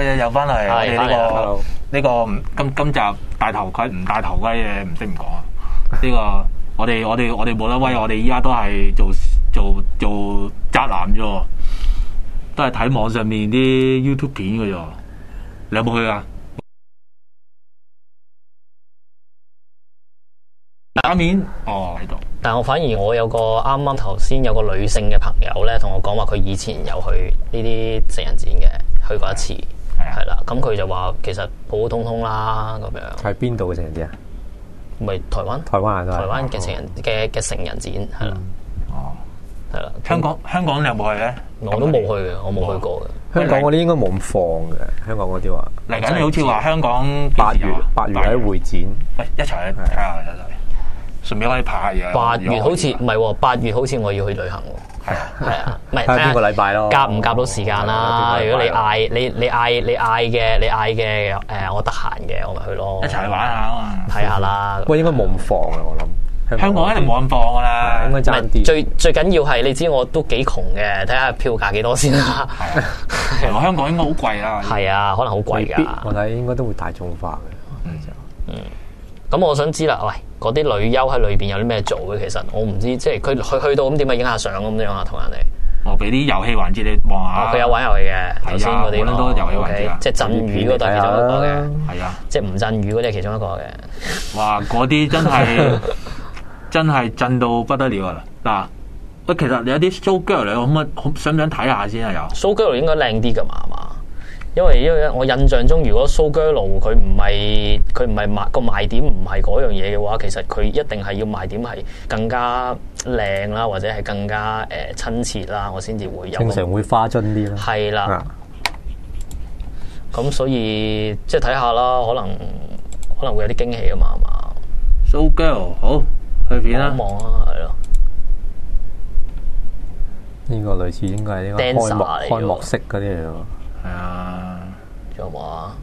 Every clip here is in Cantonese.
嘅又翻嚟，我哋呢個今集戴頭盔唔戴頭盔嘅唔識唔講啊！呢個我哋冇得威，我哋依家都係做宅男啫，都係睇網上面啲 YouTube 片嘅啫。你有冇去啊？打面喺度。 但係我反而我有個啱啱頭先有個女性嘅朋友咧，同我講話佢以前有去呢啲成人展嘅，去過一次，係啦。咁佢就話其實普普通通啦咁樣。喺邊度嘅成人展啊？咪台灣嘅成人嘅成人展係啦。係啦。香港你有冇去咧？我都冇去嘅，我冇去過嘅。 香港嗰啲應該冇咁放嘅，香港嗰啲話嚟緊，你好似話香港 8月喺會展， 一齊去睇下一齊。順便可以拍下嘢。 8月好似唔係喎，8月好似我要去旅行喎。係啊，唔係睇下邊個禮拜咯，夾唔夾到時間啦？如果你嗌嘅我得閒嘅，我咪去咯。 一齊去玩下啊嘛， 睇下啦。 不過應該冇咁放啊，我諗。 香港一定冇咁放噶啦， 應該爭啲。 最緊要係你知我都幾窮嘅，睇下票價幾多先啦。 係啊，香港應該好貴啦。 係啊，可能好貴㗎。 我睇應該都會大眾化嘅。 咁我想知啦，喂，嗰啲女優喺裏邊有啲咩做嘅？其實我唔知，即係佢去到咁點啊，影下相咁樣啊，同人哋。 我俾啲遊戲環節你望下。 佢有玩遊戲嘅，頭先嗰啲好多遊戲環節啊， 即係震魚嗰度係其中一個嘅。 係啊， 即係唔震魚嗰啲係其中一個嘅。 哇！嗰啲真係震到不得了啊！嗱，喂，其實你有啲 show girl 你可唔可以想唔想睇下先啊？有 show girl 應該靚啲㗎嘛？因為我印象中，如果 show girl 佢唔係個賣點唔係嗰樣嘢嘅話，其實佢一定係要賣點係更加靚啦，或者係更加親切啦，我先至會有。 正常會花樽啲啦。 係啦。咁所以即係睇下啦，可能會有啲驚喜啊嘛，係嘛 ？show girl 好去片啦， 望啊，係咯。 呢個類似應該係呢個開幕式嗰啲嚟喎。 係啊， 仲有冇啊？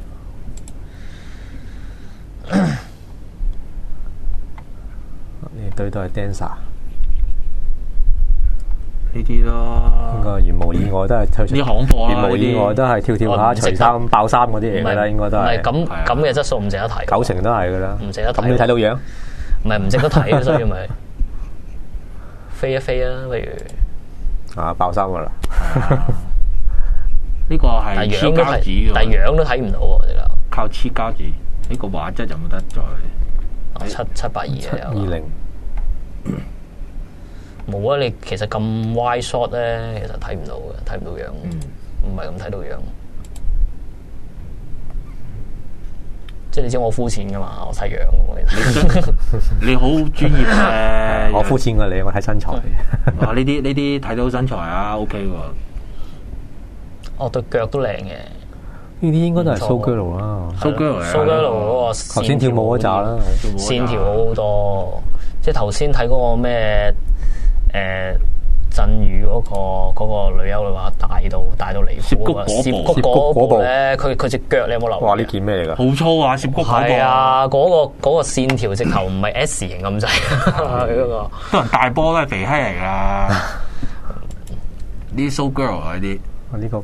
呢隊都係 dancer， 呢啲咯。 應該如無意外都係啲行貨啦， 如無意外都係跳下除衫爆衫嗰啲嚟㗎啦，應該都係。 唔係咁嘅質素唔值得睇 ，90%都係㗎啦。 唔值得睇。 咁你睇到樣？ 唔係唔值得睇，所以咪飛一飛啊，不如啊爆衫㗎啦！ 呢個係黐膠紙嘅， 但樣都睇唔到喎，呢個靠黐膠紙。呢個畫質有冇得再 782啊 ？20 冇啊！你其實咁 wide shot 咧，其實睇唔到嘅，睇唔到樣，唔係咁睇到樣。即係你知我膚淺噶嘛，我睇樣嘅。 你好專業嘅， 我膚淺過你，我睇身材。 哇！呢啲睇到身材啊 ，OK 喎。 哦，對腳都靚嘅， 呢啲應該都係 show girl 啦 ，show girl 嗰個頭先跳舞嗰扎啦， 線條好好多。即係頭先睇嗰個咩震宇嗰個女優嘅話，大到離譜啊！涉谷嗰部咧，佢隻腳你有冇留意？ 哇！呢件咩嚟㗎？ 好粗啊！涉谷嗰個係啊，嗰個線條直頭唔係 S 型咁滯，嗰個都人大波都係肥閪嚟㗎。呢啲 show girl 啊，呢啲呢個。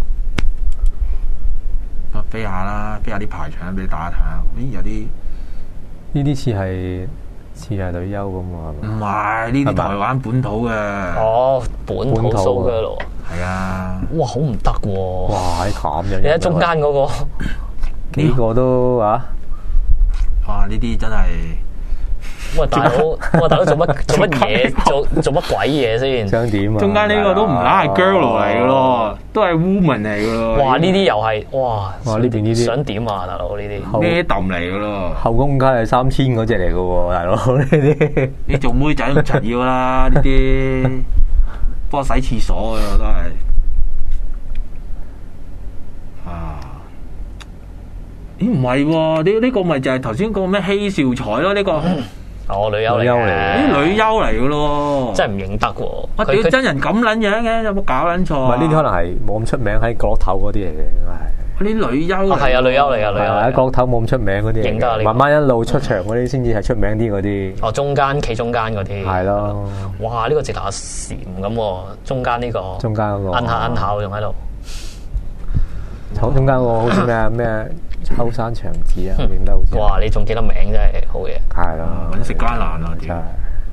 飛下啦，飛下啲排場俾你打下睇下。咦，有啲呢啲似係女優咁啊？ 唔係，呢啲台灣本土嘅。 哦，本土 show girl 係啊。 哇，好唔得喎！ 哇，咁樣。 你睇中間嗰個呢個都啊？ 哇！呢啲真係。 喂，大佬做乜嘢？做乜鬼嘢先？ 想點啊？ 中間呢個都唔係 girl 嚟嘅咯，都係 woman 嚟嘅咯。 哇！呢啲又係哇！ 呢邊呢啲想點啊，大佬呢啲？ 呢啲揼嚟嘅咯。 後宮梗係3000嗰隻嚟嘅喎，大佬呢啲。 你做妹仔都唔柒要啦，呢啲幫我洗廁所嘅都係。啊！咦？唔係喎？呢個咪就係頭先個咩希少彩咯？呢個。 哦，女優嚟嘅， 啲女優嚟嘅咯， 真係唔認得喎。 我屌真人咁撚樣嘅，有冇搞撚錯？ 唔係呢啲可能係冇咁出名喺角落頭嗰啲嚟嘅，應該係。 啲女優係啊，女優嚟㗎，女優喺角落頭冇咁出名嗰啲。 認得啊！ 慢慢一路出場嗰啲先至係出名啲嗰啲。 哦，中間企中間嗰啲。 係咯。 哇！呢個直頭係蟬咁喎，中間呢個。 中間嗰個。摁下仲喺度。 咦？唔係喎？呢啲睇到身材喎，呢啲。 呢啲可能係冇咁出名喺角落頭嗰啲嚟嘅，應該係。 呢個女優嚟㗎，女優嚟㗎，女優嚟㗎。 慢慢一路出場嗰啲先至係出名啲嗰啲。哦，中間企中間嗰啲。係咯。 哇！呢個直頭係蟬咁喎，中間呢個。 中間個好似咩秋山長子啊，我記得好似。 哇！你仲記得名真係好嘢。 係咯， 揾食艱難啊！ 真係。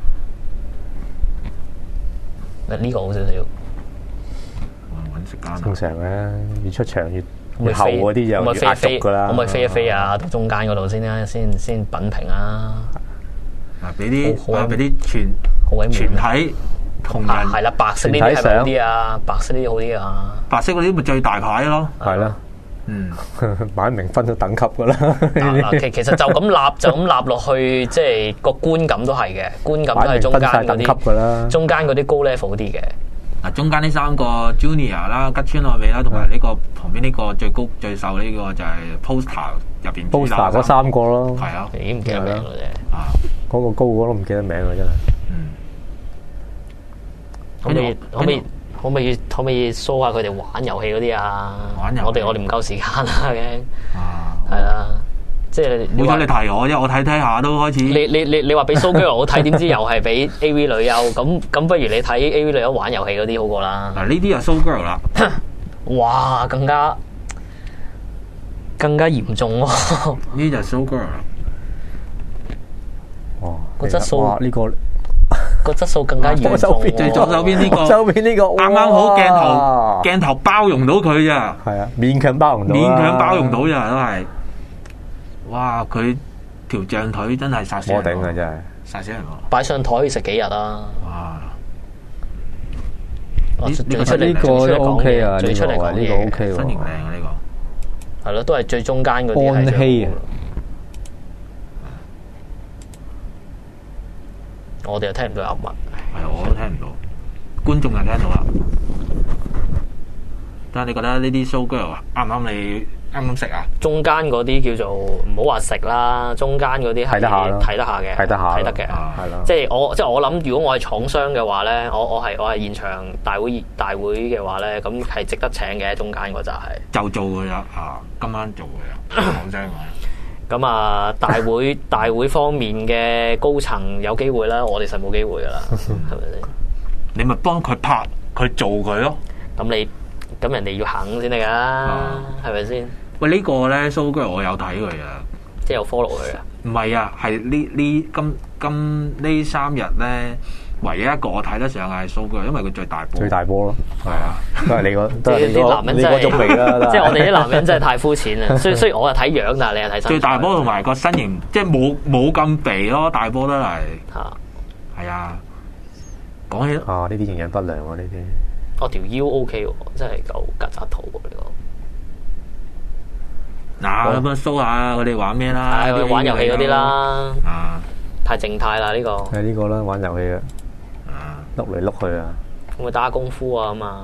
呢個好少少。 揾食艱難。 正常嘅，越出場越後嗰啲就越壓軸㗎啦。 可唔可以飛一飛啊？到中間嗰度先啦，先品評啊！ 俾啲全體同人係啦，白色呢啲係咪好啲啊？白色呢啲好啲啊！ 白色嗰啲咪最大牌咯， 係啦。擺明分咗等級噶啦。 其實就咁立落去，即係個觀感都係嘅，觀感都係中間嗰啲，中間嗰啲高 level 啲嘅。 嗱，中間呢三個 Junior 啦、吉川愛美啦，同埋呢個旁邊呢個最高最瘦呢個就係 Poster 入邊 Poster 嗰三個咯。 係啊， 已經唔記得名啦啫。 啊， 嗰個高我都唔記得名啦，真係。可唔可以 show 下佢哋玩遊戲嗰啲啊？我哋唔夠時間啦，已經。係啦，即係冇咗你提我啫，我睇下都開始。 你話俾 show girl 我睇，點知又係俾 AV 女優咁不如你睇 AV 女優玩遊戲嗰啲好過啦。 嗱，呢啲就 show girl 啦。 哇，更加嚴重喎！ 呢就 show girl 啦。 哇， 個質素呢個。 個質素更加嚴重， 最左手邊呢個，啱啱好鏡頭包容到佢咋， 係啊，勉強包容到咋都係。哇！佢條象腿真係殺死人， 我頂啊！真係殺死人喎！ 擺上台可以食幾日啊！ 哇！ 呢個都 OK 啊， 最出嚟講呢個 OK 喎， 身形靚啊呢個。 係咯，都係最中間嗰啲。 安希啊！ 我哋又聽唔到噏乜， 係我都聽唔到，觀眾就聽到啦。但係你覺得呢啲 show girl 啱唔啱你啱啱食啊？ 中間嗰啲叫做唔好話食啦，中間嗰啲係睇得下嘅，睇得嘅，係咯。即係我諗，如果我係廠商嘅話咧，我係現場大會嘅話咧，咁係值得請嘅。中間嗰就係就做嘅啦，今晚做嘅啦，講真話。 咁啊，大會方面嘅高層有機會啦，我哋實冇機會噶啦，係咪先？ 你咪幫佢拍，佢做佢咯。 咁人哋要肯先得噶，係咪先？ 喂，呢個咧 show girl 我有睇佢啊， 即係有 follow 佢啊？唔係啊，係今呢3日咧，唯一一個我睇得上係 show girl，因為佢最大波咯。係啊，都係你啲男人真係種味啦。即係我哋啲男人真係太膚淺啦。雖然我係睇樣，但係你係睇身材。 最大波同埋個身形，即係冇咁肥咯，大波都係。係啊。講起呢啲營養不良喎呢啲。 條腰 OK 喎，真係夠曱甴肚喎呢個。 嗱，咁樣 show 下佢哋玩咩啦？ 玩遊戲嗰啲啦。太靜態啦呢個。 係呢個啦，玩遊戲嘅。碌嚟碌去啊！ 會唔會打功夫啊嘛？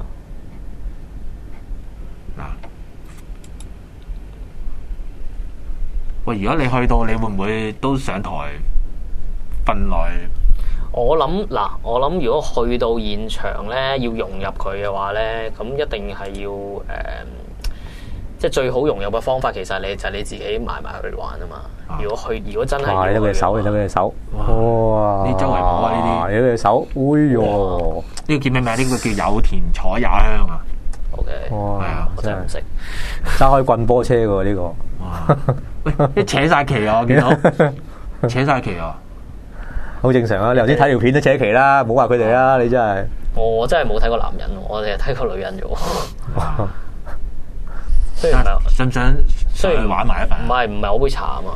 喂，如果你去到，你會唔會都上台瞓耐？ 我諗如果去到現場咧，要融入佢嘅話咧，咁一定係要即係最好融入嘅方法，其實你就係你自己埋去玩啊嘛。如果真係， 你睇佢隻手，哇！ 你周圍摸啊呢啲， 你隻手，哎喲！ 呢個叫咩名？呢個叫有田彩也香啊。 OK， 哇！ 係啊，我真係唔識。 揸開棍波車喎呢個。 哇！喂，扯晒旗啊！我見到扯晒旗啊！ 好正常啊！你頭先睇條片都扯旗啦，唔好話佢哋啦，你真係。 我真係冇睇過男人，我哋係睇過女人啫喎。雖然唔係， 想唔想？雖然玩埋一份， 唔係我杯茶啊嘛。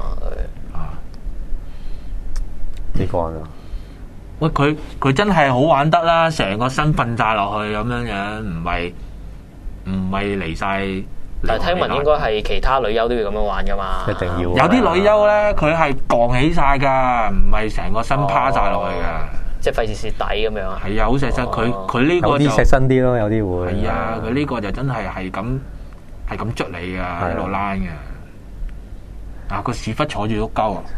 呢個啊， 喂，佢真係好玩得啦，成個身瞓晒落去咁樣，唔係離晒。 但係聽聞應該係其他女優都要咁樣玩噶嘛。 一定要。有啲女優咧，佢係槓起晒噶，唔係成個身趴晒落去噶。 即係費事蝕底咁樣。 係啊，好錫身。佢呢個有啲錫身啲咯，有啲會。 係啊，佢呢個就真係咁捽你噶，喺度拉嘅。個屎忽坐住都鳩啊！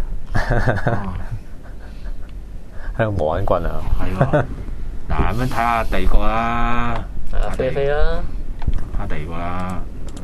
喺度磨緊棍啊！ 係喎。嗱，咁樣睇下第二個啦。 飛飛啦。 睇下第二個啦。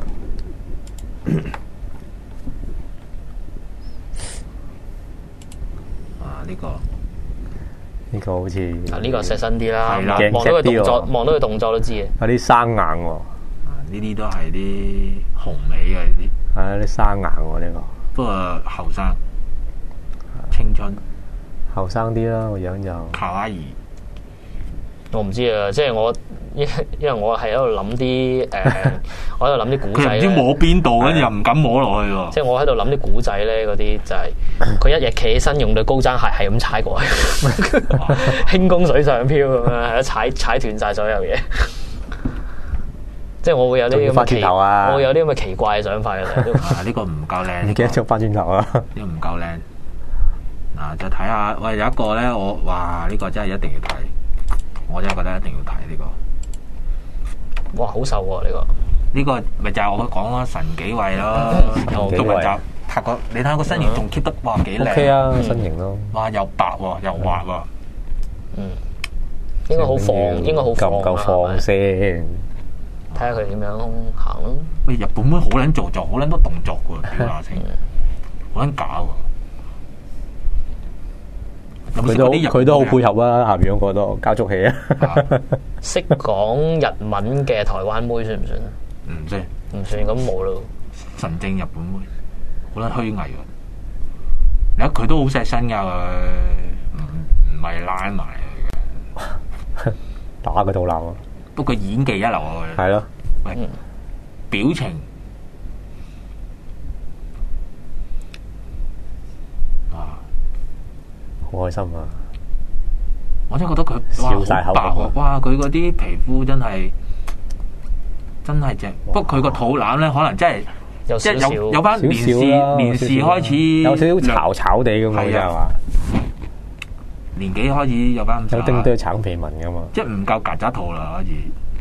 呢個好似呢個錫身啲啦， 係啦， 望到佢動作都知嘅。 有啲生硬喎。 呢啲都係啲紅尾嘅呢啲。 係啊，啲生硬喎呢個。 不過後生，青春， 後生啲啦，個樣就。 卡哇伊。 我唔知啊，即係我因為我係喺度諗啲我喺度諗啲古仔。 佢唔知摸邊度，跟住又唔敢摸落去喎。 即係我喺度諗啲古仔咧，嗰啲就係佢一日企起身，用對高踭鞋係咁踩過去，輕功水上漂咁樣，踩斷晒所有嘢。即係我會有啲咁嘅我會有啲咁嘅奇怪嘅想法嘅。 呢個唔夠靚， 你記得做翻轉頭啊！ 呢個唔夠靚。嗱，就睇下喂，有一個咧，呢個真係一定要睇。我真係覺得一定要睇呢個。 哇，好瘦喎呢個！ 呢個咪就係我講咯，神幾位咯，今日就拍個，你睇下個身形仲 keep 得哇幾靚。 OK 啊，身形咯。 哇，又白喎，又滑喎。 應該好放，應該好放。 夠唔夠放先？ 睇下佢點樣行咯。 喂，日本妹好撚做作，好撚多動作㗎，表達清，好撚假喎。 佢都好配合啊，下邊嗰個都交足戲啊！ 識講日文嘅台灣妹算唔算啊？ 唔識， 唔算咁冇咯。 神正日本妹，好撚虛偽喎！你睇佢都好錫身㗎，唔係拉埋嘅， 打個肚腩啊！ 不過演技一流啊！ 係咯， 喂，表情。 好開心啊！ 我真係覺得佢笑晒口白喎，哇！佢嗰啲皮膚真係正，不過佢個肚腩咧，可能真係即係有班年事開始有少少炒地咁樣，係嘛？ 年紀開始有班有丁堆橙皮紋噶嘛？ 即係唔夠曱甴肚啦，開始，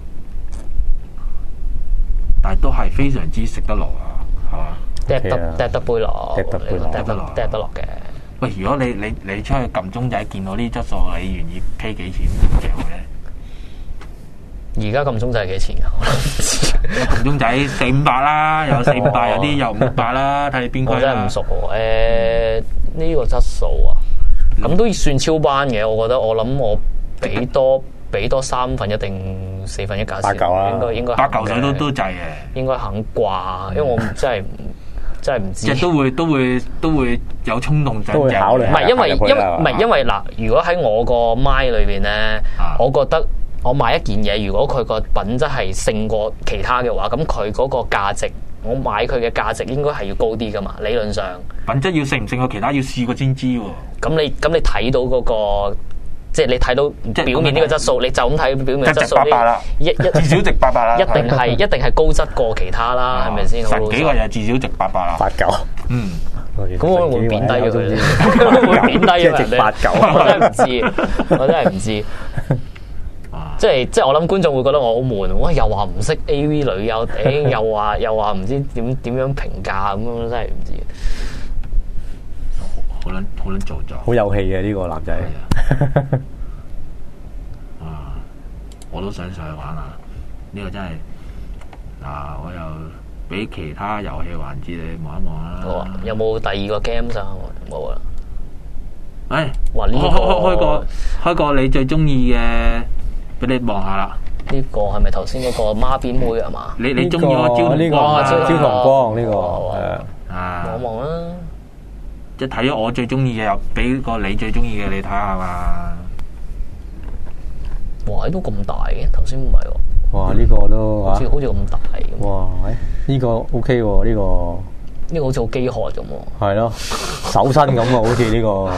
但係都係非常之食得落啊，係嘛？ 嗒得杯落，嗒得落嘅。 喂，如果你出去撳鐘仔見到呢質素，你願意 pay 幾錢嘅咧？ 而家撳鐘仔係幾錢㗎？ 撳鐘仔400-500啦，有400，有啲又500啦，睇你邊個啦。我真係唔熟喎。呢個質素啊，咁都算超班嘅。我覺得我諗我俾多1/3定1/4假設，應該8嚿水都滯嘅。應該肯掛，因為我真係唔知。即係都會有衝動想考慮。唔係因為嗱，如果喺我個 mind 裏邊咧，我覺得我買一件嘢，如果佢個品質係勝過其他嘅話，咁佢嗰個價值，我買佢嘅價值應該係要高啲噶嘛。理論上，品質要勝唔勝過其他，要試過先知喎。咁你睇到嗰個，即係你睇到表面呢個質素，你就咁睇表面質素，至少值800啦。一定係高質過其他啦，係咪先？神幾個又至少值800啦，89。咁我會貶低佢，會貶低佢。值89，我真係唔知。即係我諗觀眾會覺得我好悶，哇！又話唔識 AV 女優，又話唔知點樣評價咁樣，真係唔知。好撚做作， 好有氣嘅呢個男仔。 我都想上去玩下，呢個真係我又俾其他遊戲環節你望一望啦。好啊，有冇第二個 game 啊？冇啊。哇！呢開個你最中意嘅。俾你望下啦，呢個係咪頭先嗰個孖邊妹係嘛？你中意個焦同光？焦同光呢個望一望啦。即係睇咗我最中意嘅，又俾個你最中意嘅你睇下嘛。哇！都咁大嘅，頭先唔係喎。哇！呢個都好似咁大咁。哇！呢個 OK 喎，呢個好似好飢渴咁喎。係咯，手身咁啊，好似呢個。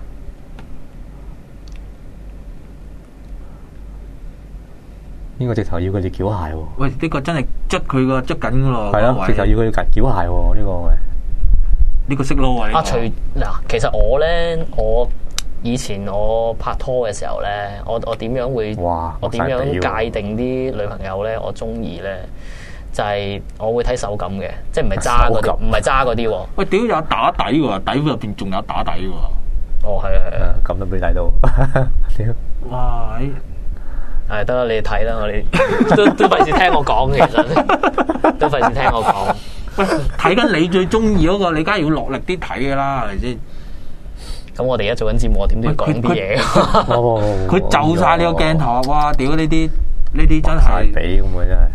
呢個直頭要佢隻腳鞋喎！喂，呢個真係捽佢個捽緊噶咯，係咯，直頭要佢腳鞋喎，呢個喂，呢個識撈啊！其實我以前我拍拖嘅時候咧，我點樣會？哇！我點樣界定啲女朋友咧？我中意咧，就係我會睇手感嘅，即係唔係揸嗰啲，唔係揸嗰啲喎。喂，屌有打底喎，底入邊仲有打底喎。哦，係啊，咁都俾你睇到，屌！哇！係得啦，你哋睇啦，我哋都費事聽我講，其實都費事聽我講。喂，睇緊你最中意嗰個，你梗係要落力啲睇噶啦，係咪先？咁我哋而家做緊節目，我點都要講啲嘢。佢就晒你個鏡頭，哇！屌呢啲真係比咁啊，真係。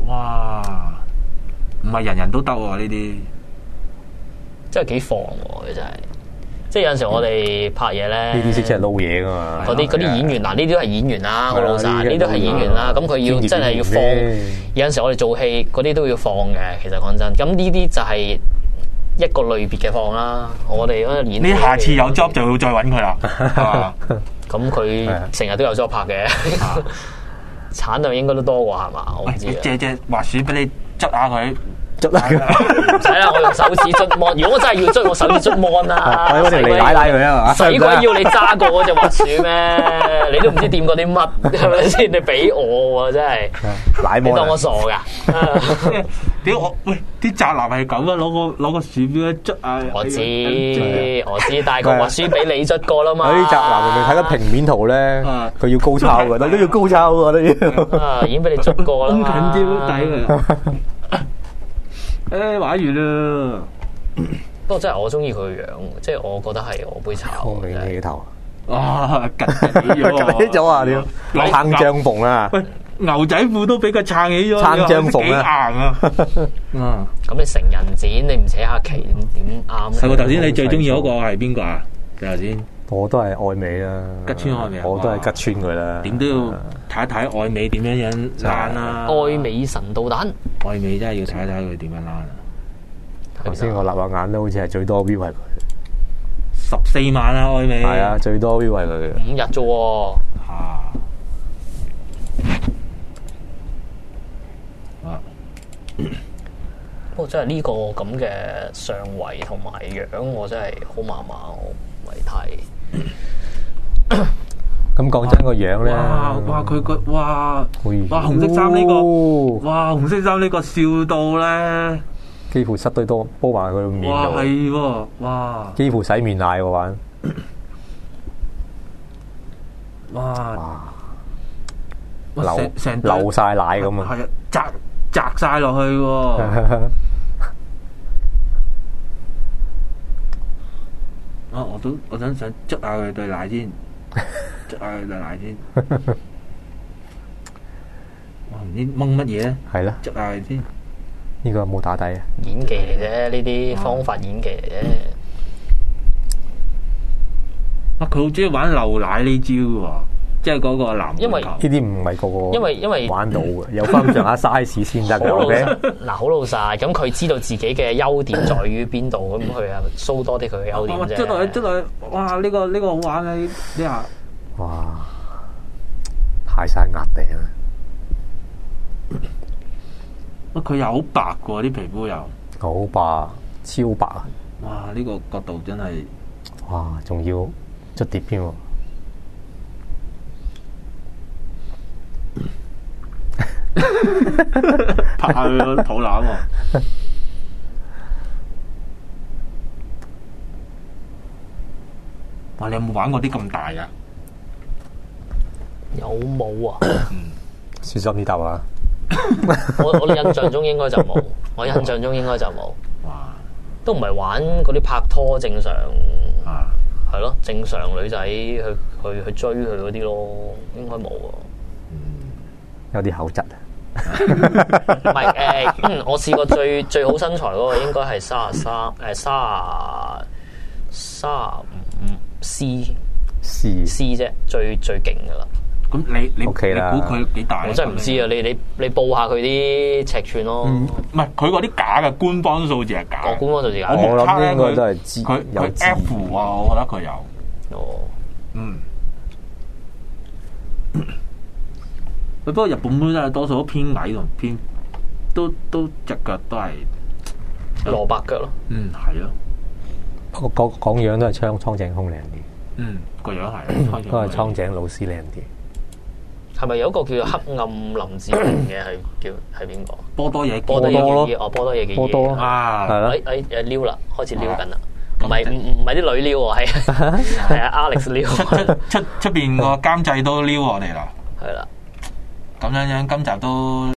哇！唔係人人都得喎呢啲， 真係幾放喎，真係。即係有陣時我哋拍嘢咧， 呢啲先真係撈嘢噶嘛。 嗰啲演員嗱，呢啲都係演員啦，好老實，呢啲都係演員啦。咁佢要真係要放。有陣時我哋做戲嗰啲都要放嘅，其實講真。咁呢啲就係一個類別嘅放啦。我哋嗰演， 你下次有 job 就要再揾佢啦，係嘛？ 咁佢成日都有 job 拍嘅，產量應該都多過係嘛？我唔知。 借隻滑鼠俾你捽下佢。 捽啦， 唔使啦，我用手指捽 mon。如果我真係要捽，我手指捽 mon 啦。 我條脷奶佢啊嘛， 使鬼要你揸過嗰隻滑鼠咩？你都唔知掂過啲乜，係咪先？你俾我喎，真係你當我傻㗎？ 屌我喂！啲宅男係咁啊，攞個鼠標捽啊！ 我知，但係個滑鼠俾你捽過啦嘛。 啲宅男明明睇緊平面圖咧，佢要高抄㗎，都要高抄㗎都要。 已經俾你捽過啦嘛。 咁近啲抵佢。玩完啦！ 不過真係我中意佢嘅樣，即係我覺得係我杯茶。 光明起頭， 哇！趌起咗啊！你撐帳篷啊！ 喂，牛仔褲都俾佢撐起咗， 撐帳篷啊！ 硬啊！ 咁你成人展你唔扯下旗點啱？ 係喎，頭先你最中意嗰個係邊個啊？頭先我都係愛美啦， 吉川愛美， 我都係吉川佢啦。 點都要睇一睇愛美點樣躝啦！ 愛美神導彈， 愛美真係要睇一睇佢點樣躝啊！ 頭先我立下眼都好似係最多 view 係佢 ，14萬啊！愛美係啊，最多 view 係佢嘅 5日啫喎。不過真係呢個咁嘅上圍同埋樣，我真係好麻麻，我唔係太。 咁講真個樣咧， 哇佢個哇紅色衫呢個，哇紅色衫呢個笑到咧， 幾乎塞堆多煲埋佢面度。 哇係喎，哇幾乎洗面奶喎玩。 哇流晒奶咁啊！ 係啊，摘晒落去喎。我想捽下佢對奶先，捽下佢對奶先。我唔知掹乜嘢咧。係啦，捽下佢先。 呢個有冇打底啊？ 演技嚟啫，呢啲方法演技嚟啫。 佢好中意玩漏奶呢招喎，即係嗰個男。 因為呢啲唔係個個因為玩到嘅，有翻上下 size 先得嘅。OK， 嗱好老實，咁佢知道自己嘅優點在於邊度，咁佢啊 show 多啲佢嘅優點啫。 捽落去，哇！呢個好玩啊！呢下， 哇！太晒壓頂啊！ 佢又好白嘅喎，啲皮膚又好白，超白啊！ 哇！呢個角度真係， 哇！仲要捽碟添喎。 拍下佢個肚腩喎！哇！你有冇玩過啲咁大噶？ 有冇啊？ 小心啲答啊！ 我印象中應該就冇，我印象中應該就冇。哇！都唔係玩嗰啲拍拖正常啊，係咯，正常女仔去追佢嗰啲咯，應該冇啊。 有啲口質啊！ 唔係我試過最好身材嗰個應該係35C 啫，最勁噶啦。 咁你 OK 啦， 你估佢幾大？ 我真係唔知啊！你報下佢啲尺寸咯。 唔係佢嗰啲假嘅官方數字係假。 官方數字假。 我諗應該都係知佢有 F 啊，我覺得佢有。 哦。 不過日本妹真係多數都偏矮同偏，都隻腳都係蘿蔔腳咯。 係咯。 不過講樣都係蒼井空靚啲。 個樣係。 都係蒼井老師靚啲。 係咪有一個叫做黑暗林志玲嘅係邊個？ 波多野波多野嘅波啊！ 係啦。 撩啦，開始撩緊啦。唔係啲女撩喎，係啊 Alex 撩。 出邊個監製都撩我哋啦。 係啦。 咁樣今集都。